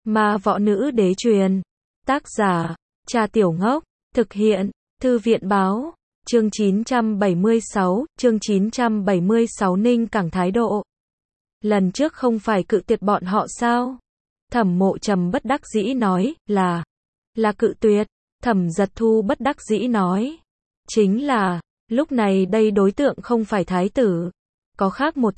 Ma Võ Nữ Đế truyền. Tác giả, Trà Tiểu Ngốc. Thực hiện, Thư viện báo. Chương 976, chương 976 Ninh Cảng thái độ. Lần trước không phải cự tuyệt bọn họ sao? Thẩm Mộ Trầm bất đắc dĩ nói, là cự tuyệt. Thẩm Giật Thu bất đắc dĩ nói, chính là, lúc này đây đối tượng không phải thái tử, có khác một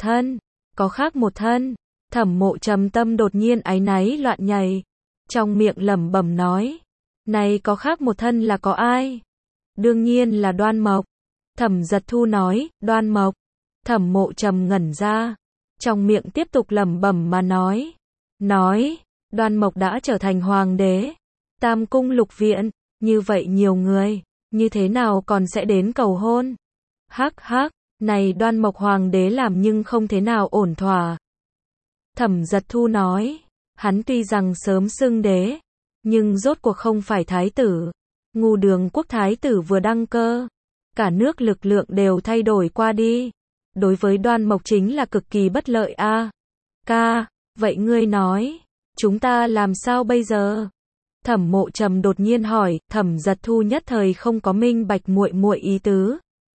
thân. Thẩm Mộ Trầm tâm đột nhiên áy náy loạn nhảy, trong miệng lẩm bẩm nói, này có khác một thân là có ai? Đương nhiên là Đoan Mộc. Thẩm Giật Thu nói, Đoan Mộc. Thẩm Mộ Trầm ngẩn ra, trong miệng tiếp tục lẩm bẩm mà nói, Đoan Mộc đã trở thành hoàng đế, Tam cung lục viện, như vậy nhiều người, như thế nào còn sẽ đến cầu hôn? Hắc hắc, này Đoan Mộc hoàng đế làm nhưng không thế nào ổn thỏa. Thẩm Giật Thu nói, hắn tuy rằng sớm xưng đế, nhưng rốt cuộc không phải thái tử. Ngu Đường quốc thái tử vừa đăng cơ, cả nước lực lượng đều thay đổi qua đi. Đối với Đoan Mộc chính là cực kỳ bất lợi a. Ca, vậy ngươi nói, chúng ta làm sao bây giờ? Thẩm Mộ Trầm đột nhiên hỏi, Thẩm Giật Thu nhất thời không có minh bạch muội muội ý tứ.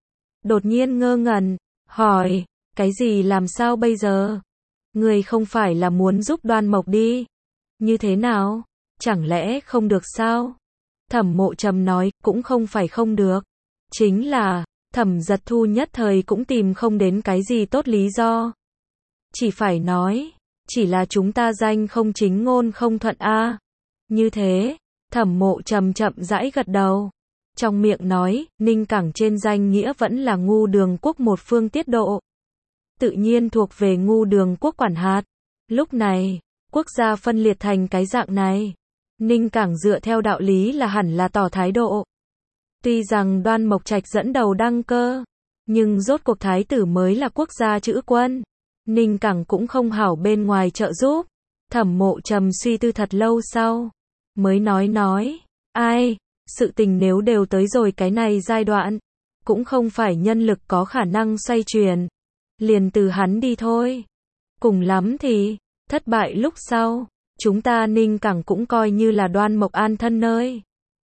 Đột nhiên ngơ ngẩn, hỏi, cái gì làm sao bây giờ? Ngươi không phải là muốn giúp Đoan Mộc đi? Như thế nào? Chẳng lẽ không được sao? Thẩm Mộ Trầm nói, cũng không phải không được. Chính là, Thẩm Giật Thu nhất thời cũng tìm không đến cái gì tốt lý do. Chỉ phải nói, chỉ là chúng ta danh không chính ngôn không thuận a. Như thế, Thẩm Mộ Trầm chậm rãi gật đầu. Trong miệng nói, Ninh Cảng trên danh nghĩa vẫn là Ngu Đường quốc một phương tiết độ. Tự nhiên thuộc về Ngu Đường quốc quản hạt. Lúc này, quốc gia phân liệt thành cái dạng này. Ninh Cảng dựa theo đạo lý là hẳn là tỏ thái độ. Tuy rằng Đoan Mộc Trạch dẫn đầu đăng cơ, nhưng rốt cuộc thái tử mới là quốc gia chữ quân. Ninh Cảng cũng không hảo bên ngoài trợ giúp. Thẩm Mộ Trầm suy tư thật lâu sau, mới nói, ai, sự tình nếu đều tới rồi cái này giai đoạn, cũng không phải nhân lực có khả năng xoay chuyển. Liền từ hắn đi thôi. Cùng lắm thì, thất bại lúc sau, chúng ta Ninh Cảng cũng coi như là Đoan Mộc an thân nơi.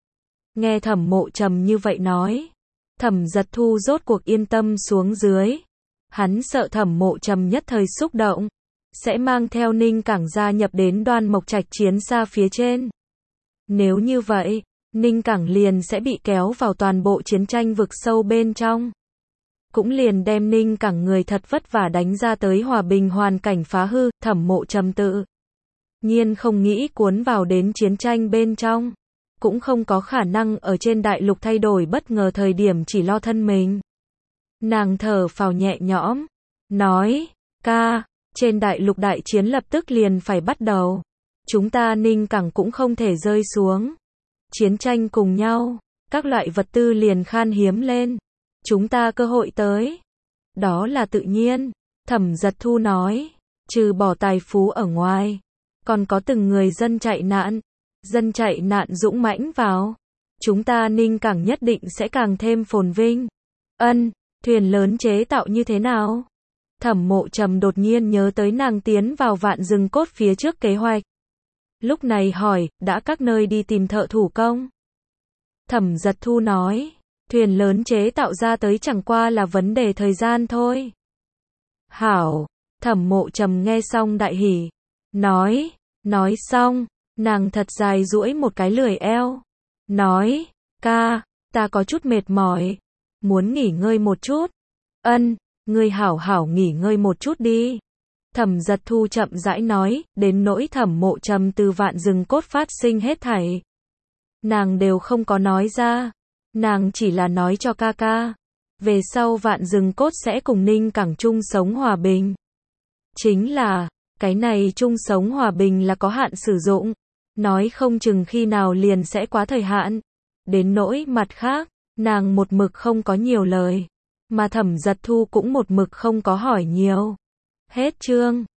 Nghe Thẩm Mộ Trầm như vậy nói, Thẩm Giật Thu rốt cuộc yên tâm xuống dưới. Hắn sợ Thẩm Mộ Trầm nhất thời xúc động, sẽ mang theo Ninh Cảng gia nhập đến Đoan Mộc Trạch chiến xa phía trên. Nếu như vậy, Ninh Cảng liền sẽ bị kéo vào toàn bộ chiến tranh vực sâu bên trong. Cũng liền đem Ninh Cảng người thật vất vả đánh ra tới hòa bình hoàn cảnh phá hư. Thẩm Mộ Trầm tự nhiên không nghĩ cuốn vào đến chiến tranh bên trong, cũng không có khả năng ở trên đại lục thay đổi bất ngờ thời điểm chỉ lo thân mình. Nàng thở phào nhẹ nhõm, nói, ca, trên đại lục đại chiến lập tức liền phải bắt đầu. Chúng ta Ninh Cảng cũng không thể rơi xuống. Chiến tranh cùng nhau, các loại vật tư liền khan hiếm lên. Chúng ta cơ hội tới. Đó là tự nhiên. Thẩm Giật Thu nói, trừ bỏ tài phú ở ngoài, còn có từng người dân chạy nạn. Dân chạy nạn dũng mãnh vào, chúng ta Ninh Cảng nhất định sẽ càng thêm phồn vinh. Ân, thuyền lớn chế tạo như thế nào? Thẩm Mộ Trầm đột nhiên nhớ tới nàng tiến vào Vạn Rừng Cốt phía trước kế hoạch. Lúc này hỏi, đã các nơi đi tìm thợ thủ công? Thẩm Giật Thu nói, thuyền lớn chế tạo ra tới chẳng qua là vấn đề thời gian thôi. Hảo, Thẩm Mộ Trầm nghe xong đại hỉ, nói xong, nàng thật dài duỗi một cái lười eo, nói, ca, ta có chút mệt mỏi, muốn nghỉ ngơi một chút. Ân, ngươi hảo hảo nghỉ ngơi một chút đi. Thẩm Giật Thu chậm rãi nói, đến nỗi Thẩm Mộ Trầm từ Vạn Rừng Cốt phát sinh hết thảy, nàng đều không có nói ra, nàng chỉ là nói cho ca ca, về sau Vạn Rừng Cốt sẽ cùng Ninh Cảng chung sống hòa bình. Chính là, cái này chung sống hòa bình là có hạn sử dụng, nói không chừng khi nào liền sẽ quá thời hạn. Đến nỗi mặt khác, nàng một mực không có nhiều lời, mà Thẩm Giật Thu cũng một mực không có hỏi nhiều. Hết chương.